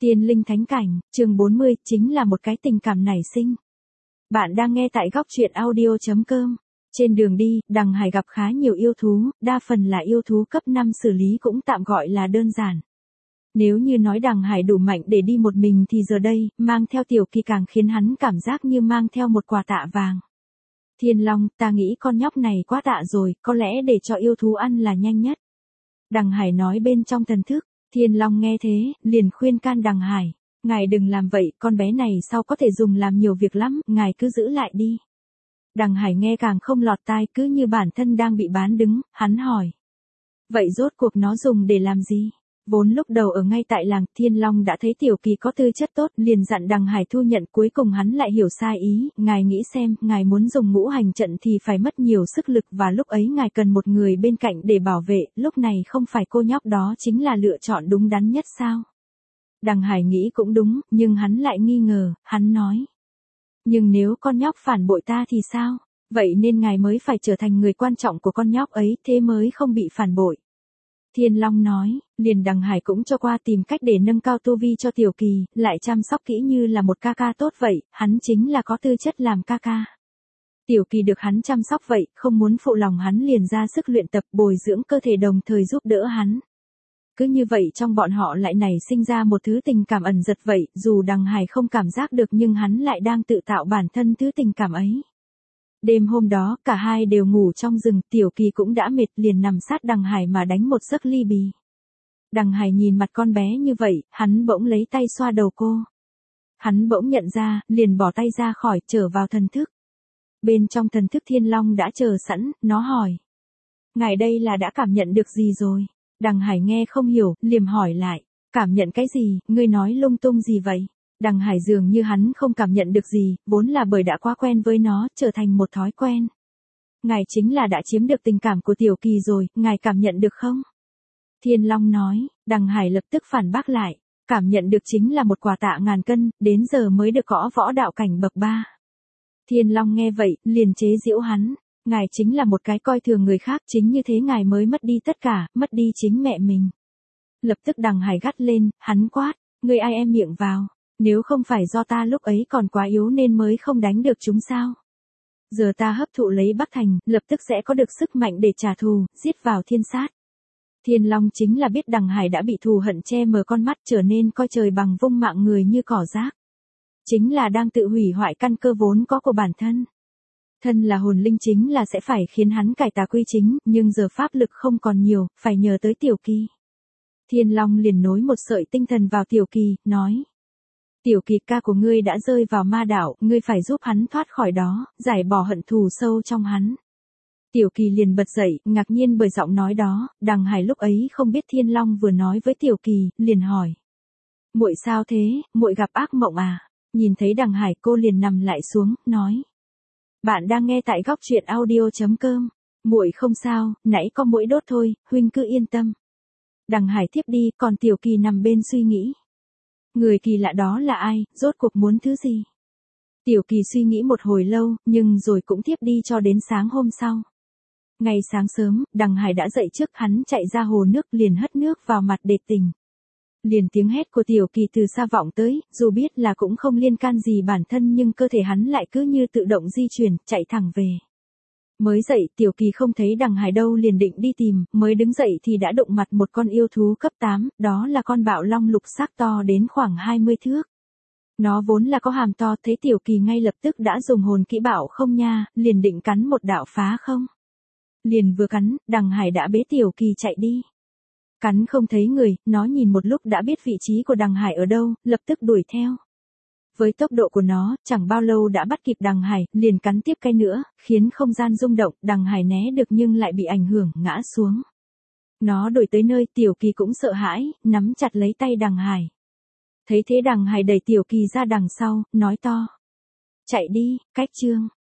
Tiên linh thánh cảnh, chương 40, chính là một cái tình cảm nảy sinh. Bạn đang nghe tại góc truyện audio.com. Trên đường đi, Đằng Hải gặp khá nhiều yêu thú, đa phần là yêu thú cấp 5 xử lý cũng tạm gọi là đơn giản. Nếu như nói Đằng Hải đủ mạnh để đi một mình thì giờ đây, mang theo Tiểu Kỳ càng khiến hắn cảm giác như mang theo một quả tạ vàng. Thiên Long, ta nghĩ con nhóc này quá tạ rồi, có lẽ để cho yêu thú ăn là nhanh nhất. Đằng Hải nói bên trong thần thức. Thiên Long nghe thế, liền khuyên can Đằng Hải. Ngài đừng làm vậy, con bé này sau có thể dùng làm nhiều việc lắm, ngài cứ giữ lại đi. Đằng Hải nghe càng không lọt tai, cứ như bản thân đang bị bán đứng, hắn hỏi. Vậy rốt cuộc nó dùng để làm gì? Vốn lúc đầu ở ngay tại làng, Thiên Long đã thấy Tiểu Kỳ có tư chất tốt, liền dặn Đằng Hải thu nhận, cuối cùng hắn lại hiểu sai ý, ngài nghĩ xem, ngài muốn dùng ngũ hành trận thì phải mất nhiều sức lực và lúc ấy ngài cần một người bên cạnh để bảo vệ, lúc này không phải cô nhóc đó chính là lựa chọn đúng đắn nhất sao? Đằng Hải nghĩ cũng đúng, nhưng hắn lại nghi ngờ, hắn nói. Nhưng nếu con nhóc phản bội ta thì sao? Vậy nên ngài mới phải trở thành người quan trọng của con nhóc ấy, thế mới không bị phản bội. Thiên Long nói, liền Đằng Hải cũng cho qua tìm cách để nâng cao tu vi cho Tiểu Kỳ, lại chăm sóc kỹ như là một ca ca tốt vậy, hắn chính là có tư chất làm ca ca. Tiểu Kỳ được hắn chăm sóc vậy, không muốn phụ lòng hắn liền ra sức luyện tập bồi dưỡng cơ thể đồng thời giúp đỡ hắn. Cứ như vậy trong bọn họ lại nảy sinh ra một thứ tình cảm ẩn giật vậy, dù Đằng Hải không cảm giác được nhưng hắn lại đang tự tạo bản thân thứ tình cảm ấy. Đêm hôm đó, cả hai đều ngủ trong rừng, Tiểu Kỳ cũng đã mệt liền nằm sát Đằng Hải mà đánh một giấc ly bì. Đằng Hải nhìn mặt con bé như vậy, hắn bỗng lấy tay xoa đầu cô. Hắn bỗng nhận ra, liền bỏ tay ra khỏi, trở vào thần thức. Bên trong thần thức Thiên Long đã chờ sẵn, nó hỏi. Ngài đây là đã cảm nhận được gì rồi? Đằng Hải nghe không hiểu, liềm hỏi lại. Cảm nhận cái gì, ngươi nói lung tung gì vậy? Đằng Hải dường như hắn không cảm nhận được gì, vốn là bởi đã quá quen với nó, trở thành một thói quen. Ngài chính là đã chiếm được tình cảm của Tiểu Kỳ rồi, ngài cảm nhận được không? Thiên Long nói, Đằng Hải lập tức phản bác lại. Cảm nhận được chính là một quả tạ ngàn cân, đến giờ mới được cõ võ đạo cảnh bậc 3. Thiên Long nghe vậy, liền chế giễu hắn. Ngài chính là một cái coi thường người khác, chính như thế ngài mới mất đi tất cả, mất đi chính mẹ mình. Lập tức Đằng Hải gắt lên, hắn quát, ngươi ai em miệng vào, nếu không phải do ta lúc ấy còn quá yếu nên mới không đánh được chúng sao. Giờ ta hấp thụ lấy Bắc Thành, lập tức sẽ có được sức mạnh để trả thù, giết vào thiên sát. Thiên Long chính là biết Đằng Hải đã bị thù hận che mờ con mắt trở nên coi trời bằng vung mạng người như cỏ rác. Chính là đang tự hủy hoại căn cơ vốn có của bản thân. Thân là hồn linh chính là sẽ phải khiến hắn cải tà quy chính, nhưng giờ pháp lực không còn nhiều, phải nhờ tới Tiểu Kỳ. Thiên Long liền nối một sợi tinh thần vào Tiểu Kỳ, nói. Tiểu Kỳ ca của ngươi đã rơi vào ma đảo, ngươi phải giúp hắn thoát khỏi đó, giải bỏ hận thù sâu trong hắn. Tiểu Kỳ liền bật dậy, ngạc nhiên bởi giọng nói đó, Đằng Hải lúc ấy không biết Thiên Long vừa nói với Tiểu Kỳ, liền hỏi. Muội sao thế, muội gặp ác mộng à? Nhìn thấy Đằng Hải cô liền nằm lại xuống, nói. Bạn đang nghe tại góc truyện audio.com. Muội không sao, nãy có muỗi đốt thôi, huynh cứ yên tâm. Đằng Hải tiếp đi, còn Tiểu Kỳ nằm bên suy nghĩ. Người kỳ lạ đó là ai, rốt cuộc muốn thứ gì? Tiểu Kỳ suy nghĩ một hồi lâu, nhưng rồi cũng tiếp đi cho đến sáng hôm sau. Ngày sáng sớm, Đằng Hải đã dậy trước, hắn chạy ra hồ nước liền hất nước vào mặt để tỉnh. Liền tiếng hét của Tiểu Kỳ từ xa vọng tới, dù biết là cũng không liên can gì bản thân nhưng cơ thể hắn lại cứ như tự động di chuyển, chạy thẳng về. Mới dậy Tiểu Kỳ không thấy Đằng Hải đâu liền định đi tìm, mới đứng dậy thì đã đụng mặt một con yêu thú cấp 8, đó là con bạo long lục xác to đến khoảng 20 thước. Nó vốn là có hàm to, thấy Tiểu Kỳ ngay lập tức đã dùng hồn kỹ bảo không nha, liền định cắn một đạo phá không. Liền vừa cắn, Đằng Hải đã bế Tiểu Kỳ chạy đi. Cắn không thấy người, nó nhìn một lúc đã biết vị trí của Đằng Hải ở đâu, lập tức đuổi theo. Với tốc độ của nó, chẳng bao lâu đã bắt kịp Đằng Hải, liền cắn tiếp cái nữa, khiến không gian rung động, Đằng Hải né được nhưng lại bị ảnh hưởng, ngã xuống. Nó đuổi tới nơi, Tiểu Kỳ cũng sợ hãi, nắm chặt lấy tay Đằng Hải. Thấy thế Đằng Hải đẩy Tiểu Kỳ ra đằng sau, nói to. Chạy đi, cách chương.